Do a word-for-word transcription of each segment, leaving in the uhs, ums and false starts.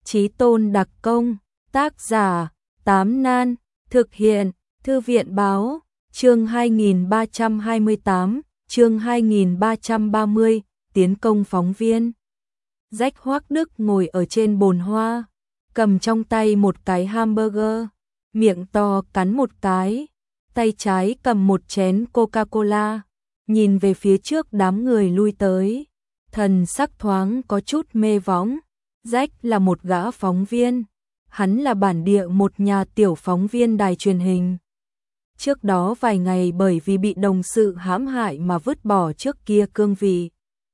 Chí Tôn đặc công, tác giả, Tám Nan, thực hiện, Thư viện báo, chương hai nghìn ba trăm hai mươi tám, chương hai nghìn ba trăm ba mươi, tiến công phóng viên. Rách Hoác Đức ngồi ở trên bồn hoa, cầm trong tay một cái hamburger, miệng to cắn một cái, tay trái cầm một chén Coca-Cola, nhìn về phía trước đám người lui tới, thần sắc thoáng có chút mê võng. Rách là một gã phóng viên, hắn là bản địa một nhà tiểu phóng viên đài truyền hình. Trước đó vài ngày bởi vì bị đồng sự hãm hại mà vứt bỏ trước kia cương vị.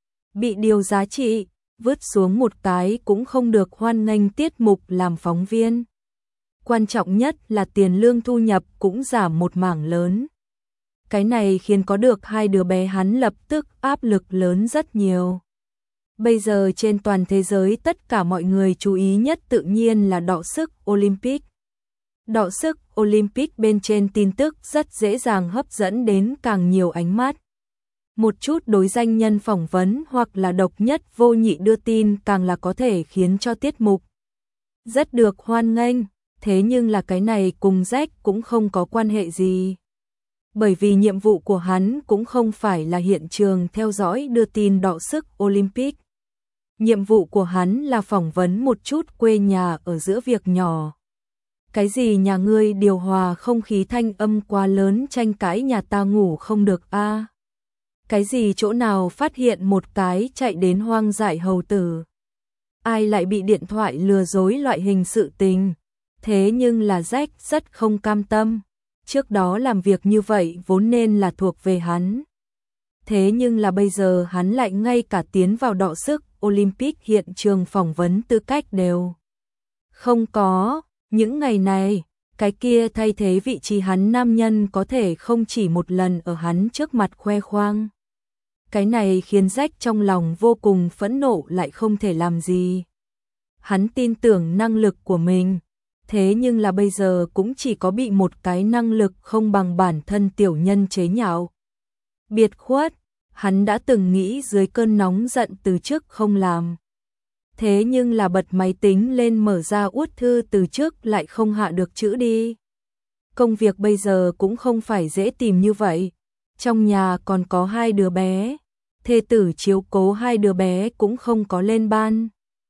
Bị điều giá trị, vứt xuống một cái cũng không được hoan nghênh tiết mục làm phóng viên. Quan trọng nhất là tiền lương thu nhập cũng giảm một mảng lớn. Cái này khiến có được hai đứa bé hắn lập tức áp lực lớn rất nhiều. Bây giờ trên toàn thế giới tất cả mọi người chú ý nhất tự nhiên là đọ sức Olympic. Đọ sức Olympic bên trên tin tức rất dễ dàng hấp dẫn đến càng nhiều ánh mắt. Một chút đối danh nhân phỏng vấn hoặc là độc nhất vô nhị đưa tin càng là có thể khiến cho tiết mục rất được hoan nghênh, thế nhưng là cái này cùng Jack cũng không có quan hệ gì. Bởi vì nhiệm vụ của hắn cũng không phải là hiện trường theo dõi đưa tin đọ sức Olympic. Nhiệm vụ của hắn là phỏng vấn một chút quê nhà ở giữa việc nhỏ. Cái gì nhà ngươi điều hòa không khí thanh âm quá lớn tranh cãi nhà ta ngủ không được a? À? Cái gì chỗ nào phát hiện một cái chạy đến hoang dại hầu tử? Ai lại bị điện thoại lừa dối loại hình sự tình? Thế nhưng là Jack rất không cam tâm. Trước đó làm việc như vậy vốn nên là thuộc về hắn. Thế nhưng là bây giờ hắn lại ngay cả tiến vào đọ sức Olympic hiện trường phỏng vấn tư cách đều không có. Những ngày này, cái kia thay thế vị trí hắn nam nhân có thể không chỉ một lần ở hắn trước mặt khoe khoang. Cái này khiến Jack trong lòng vô cùng phẫn nộ lại không thể làm gì. Hắn tin tưởng năng lực của mình, thế nhưng là bây giờ cũng chỉ có bị một cái năng lực không bằng bản thân tiểu nhân chế nhạo. Biệt khuất, hắn đã từng nghĩ dưới cơn nóng giận từ trước không làm. Thế nhưng là bật máy tính lên mở ra uất thư từ trước lại không hạ được chữ đi. Công việc bây giờ cũng không phải dễ tìm như vậy. Trong nhà còn có hai đứa bé, thê tử chiếu cố hai đứa bé cũng không có lên ban.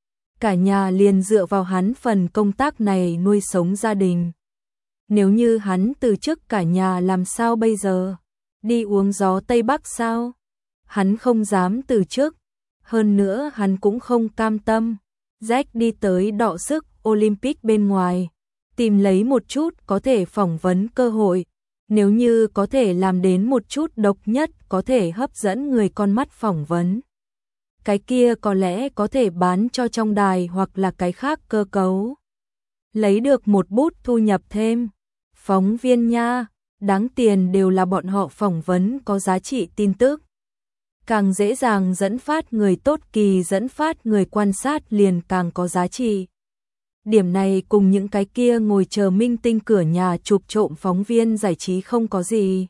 Cả nhà liền dựa vào hắn phần công tác này nuôi sống gia đình. Nếu như hắn từ chức cả nhà làm sao bây giờ? Đi uống gió Tây Bắc sao? Hắn không dám từ chức. Hơn nữa hắn cũng không cam tâm. Jack đi tới đọ sức Olympic bên ngoài, tìm lấy một chút có thể phỏng vấn cơ hội. Nếu như có thể làm đến một chút độc nhất có thể hấp dẫn người con mắt phỏng vấn. Cái kia có lẽ có thể bán cho trong đài hoặc là cái khác cơ cấu. Lấy được một bút thu nhập thêm. Phóng viên nha, đáng tiền đều là bọn họ phỏng vấn có giá trị tin tức. Càng dễ dàng dẫn phát người tốt kỳ dẫn phát người quan sát liền càng có giá trị. Điểm này cùng những cái kia ngồi chờ minh tinh cửa nhà chụp trộm phóng viên giải trí không có gì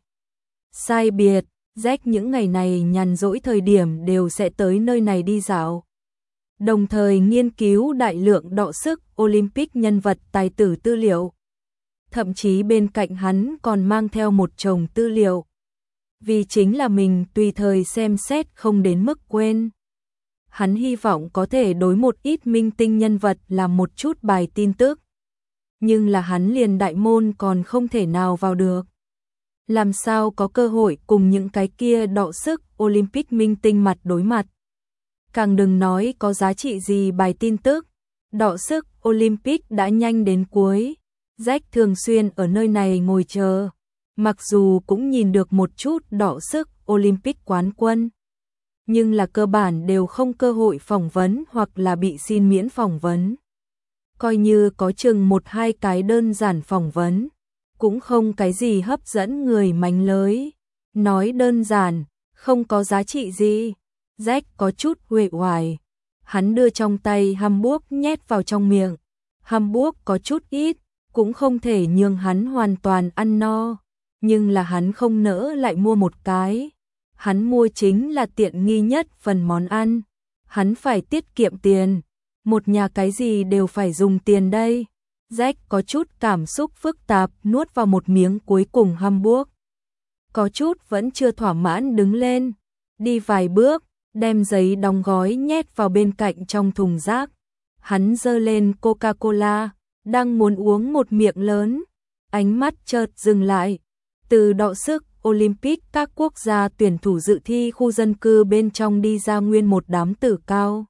sai biệt. Jack những ngày này nhàn rỗi thời điểm đều sẽ tới nơi này đi dạo. Đồng thời nghiên cứu đại lượng đọ sức Olympic nhân vật tài tử tư liệu. Thậm chí bên cạnh hắn còn mang theo một chồng tư liệu. Vì chính là mình tùy thời xem xét không đến mức quên. Hắn hy vọng có thể đối một ít minh tinh nhân vật làm một chút bài tin tức. Nhưng là hắn liền đại môn còn không thể nào vào được. Làm sao có cơ hội cùng những cái kia đọ sức Olympic minh tinh mặt đối mặt. Càng đừng nói có giá trị gì bài tin tức. Đọ sức Olympic đã nhanh đến cuối. Jack thường xuyên ở nơi này ngồi chờ. Mặc dù cũng nhìn được một chút đọ sức Olympic quán quân. Nhưng là cơ bản đều không cơ hội phỏng vấn hoặc là bị xin miễn phỏng vấn. Coi như có chừng một hai cái đơn giản phỏng vấn. Cũng không cái gì hấp dẫn người mánh lới. Nói đơn giản, không có giá trị gì. Jack có chút uể oải. Hắn đưa trong tay hamburger nhét vào trong miệng. Hamburger có chút ít, cũng không thể nhường hắn hoàn toàn ăn no. Nhưng là hắn không nỡ lại mua một cái. Hắn mua chính là tiện nghi nhất phần món ăn. Hắn phải tiết kiệm tiền. Một nhà cái gì đều phải dùng tiền đây. Jack có chút cảm xúc phức tạp nuốt vào một miếng cuối cùng hamburger. Có chút vẫn chưa thỏa mãn đứng lên, đi vài bước, đem giấy đóng gói nhét vào bên cạnh trong thùng rác. Hắn giơ lên Coca-Cola, đang muốn uống một miệng lớn, ánh mắt chợt dừng lại. Từ đọ sức Olympic các quốc gia tuyển thủ dự thi khu dân cư bên trong đi ra nguyên một đám tử cao.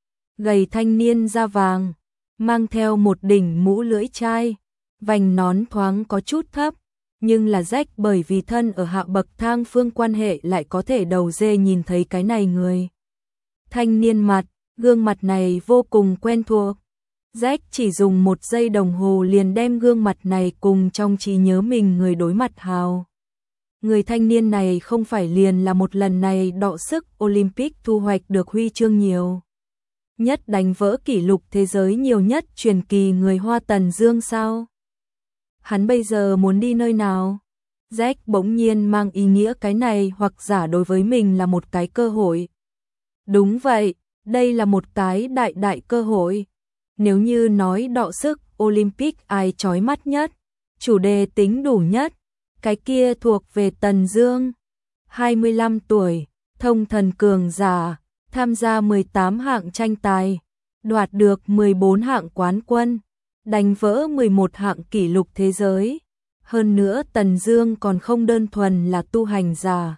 Gầy thanh niên da vàng, mang theo một đỉnh mũ lưỡi chai, vành nón thoáng có chút thấp, nhưng là Jack bởi vì thân ở hạ bậc thang phương quan hệ lại có thể đầu dê nhìn thấy cái này người. Thanh niên mặt, gương mặt này vô cùng quen thuộc. Jack chỉ dùng một giây đồng hồ liền đem gương mặt này cùng trong trí nhớ mình người đối mặt hào. Người thanh niên này không phải liền là một lần này đọ sức Olympic thu hoạch được huy chương nhiều nhất, đánh vỡ kỷ lục thế giới nhiều nhất truyền kỳ người Hoa Tần Dương sao? Hắn bây giờ muốn đi nơi nào? Jack bỗng nhiên mang ý nghĩa cái này hoặc giả đối với mình là một cái cơ hội. Đúng vậy, đây là một cái đại đại cơ hội. Nếu như nói đọ sức Olympic ai chói mắt nhất, chủ đề tính đủ nhất, cái kia thuộc về Tần Dương. hai mươi lăm tuổi, thông thần cường giả, tham gia mười tám hạng tranh tài, đoạt được mười bốn hạng quán quân, đánh vỡ mười một hạng kỷ lục thế giới. Hơn nữa Tần Dương còn không đơn thuần là tu hành giả.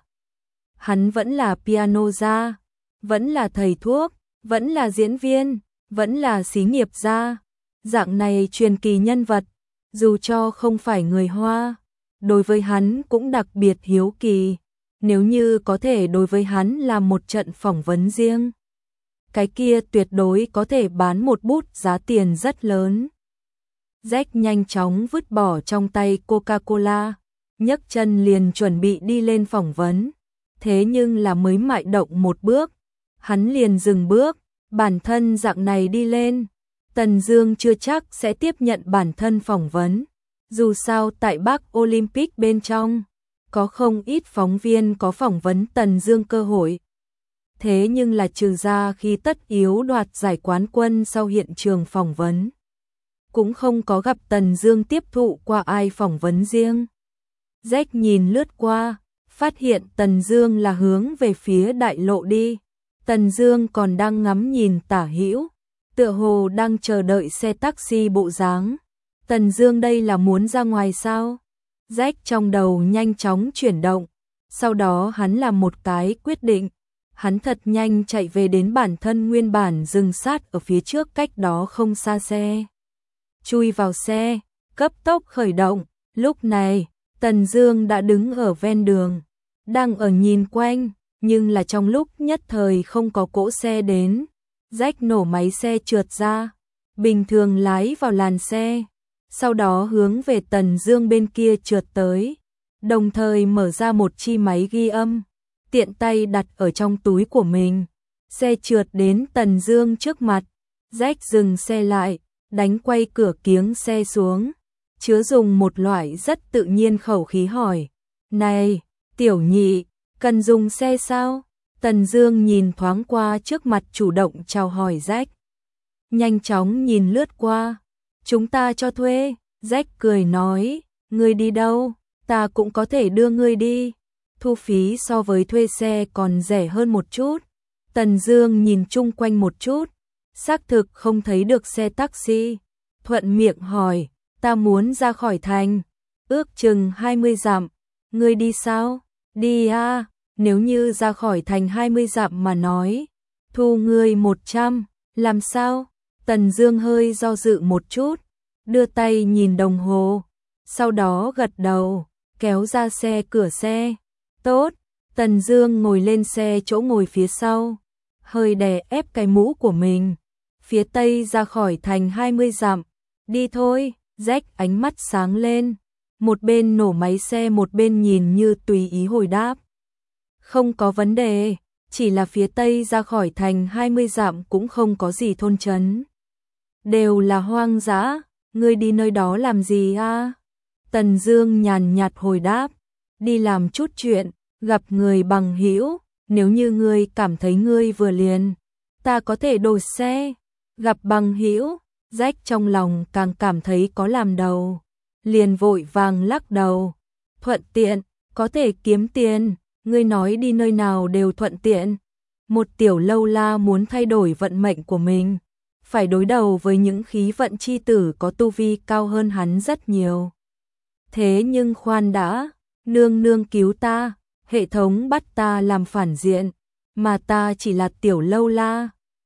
Hắn vẫn là piano gia, vẫn là thầy thuốc, vẫn là diễn viên, vẫn là xí nghiệp gia. Dạng này truyền kỳ nhân vật, dù cho không phải người Hoa, đối với hắn cũng đặc biệt hiếu kỳ. Nếu như có thể đối với hắn làm một trận phỏng vấn riêng, cái kia tuyệt đối có thể bán một bút giá tiền rất lớn. Jack nhanh chóng vứt bỏ trong tay Coca-Cola, nhấc chân liền chuẩn bị đi lên phỏng vấn. Thế nhưng là mới mại động một bước, hắn liền dừng bước, bản thân dạng này đi lên. Tần Dương chưa chắc sẽ tiếp nhận bản thân phỏng vấn. Dù sao tại Bắc Olympic bên trong, có không ít phóng viên có phỏng vấn Tần Dương cơ hội. Thế nhưng là trừ ra khi tất yếu đoạt giải quán quân sau hiện trường phỏng vấn, cũng không có gặp Tần Dương tiếp thụ qua ai phỏng vấn riêng. Jack nhìn lướt qua, phát hiện Tần Dương là hướng về phía đại lộ đi. Tần Dương còn đang ngắm nhìn tả hữu, tựa hồ đang chờ đợi xe taxi bộ dáng. Tần Dương đây là muốn ra ngoài sao? Jack trong đầu nhanh chóng chuyển động, sau đó hắn làm một cái quyết định. Hắn thật nhanh chạy về đến bản thân nguyên bản dừng sát ở phía trước cách đó không xa xe. Chui vào xe, cấp tốc khởi động. Lúc này, Tần Dương đã đứng ở ven đường, đang ở nhìn quanh, nhưng là trong lúc nhất thời không có cỗ xe đến. Jack nổ máy xe trượt ra, bình thường lái vào làn xe, sau đó hướng về Tần Dương bên kia trượt tới, đồng thời mở ra một chi máy ghi âm, tiện tay đặt ở trong túi của mình. Xe trượt đến Tần Dương trước mặt, Jack dừng xe lại, đánh quay cửa kiếng xe xuống, chứa dùng một loại rất tự nhiên khẩu khí hỏi: "Này, tiểu nhị, cần dùng xe sao?" Tần Dương nhìn thoáng qua trước mặt chủ động chào hỏi Jack, nhanh chóng nhìn lướt qua. "Chúng ta cho thuê." Jack cười nói, "Ngươi đi đâu, ta cũng có thể đưa ngươi đi. Thu phí so với thuê xe còn rẻ hơn một chút." Tần Dương nhìn chung quanh một chút, xác thực không thấy được xe taxi, thuận miệng hỏi, "Ta muốn ra khỏi thành, ước chừng hai mươi dặm, ngươi đi sao?" "Đi à, nếu như ra khỏi thành hai mươi dặm mà nói, thu ngươi một trăm, làm sao?" Tần Dương hơi do dự một chút, đưa tay nhìn đồng hồ, sau đó gật đầu, kéo ra xe cửa xe. "Tốt." Tần Dương ngồi lên xe chỗ ngồi phía sau, hơi đè ép cái mũ của mình. "Phía tây ra khỏi thành hai mươi dặm." "Đi thôi." Jack ánh mắt sáng lên, một bên nổ máy xe một bên nhìn như tùy ý hồi đáp. "Không có vấn đề, chỉ là phía tây ra khỏi thành hai mươi dặm cũng không có gì thôn trấn, đều là hoang dã, ngươi đi nơi đó làm gì a?" Tần Dương nhàn nhạt hồi đáp, "Đi làm chút chuyện, gặp người bằng hữu, nếu như ngươi cảm thấy ngươi vừa liền, ta có thể đổi xe." Gặp bằng hữu, rách trong lòng càng cảm thấy có làm đầu, liền vội vàng lắc đầu. Thuận tiện, có thể kiếm tiền, ngươi nói đi nơi nào đều thuận tiện. Một tiểu lâu la muốn thay đổi vận mệnh của mình, phải đối đầu với những khí vận chi tử có tu vi cao hơn hắn rất nhiều. Thế nhưng khoan đã, nương nương cứu ta, hệ thống bắt ta làm phản diện, mà ta chỉ là tiểu lâu la,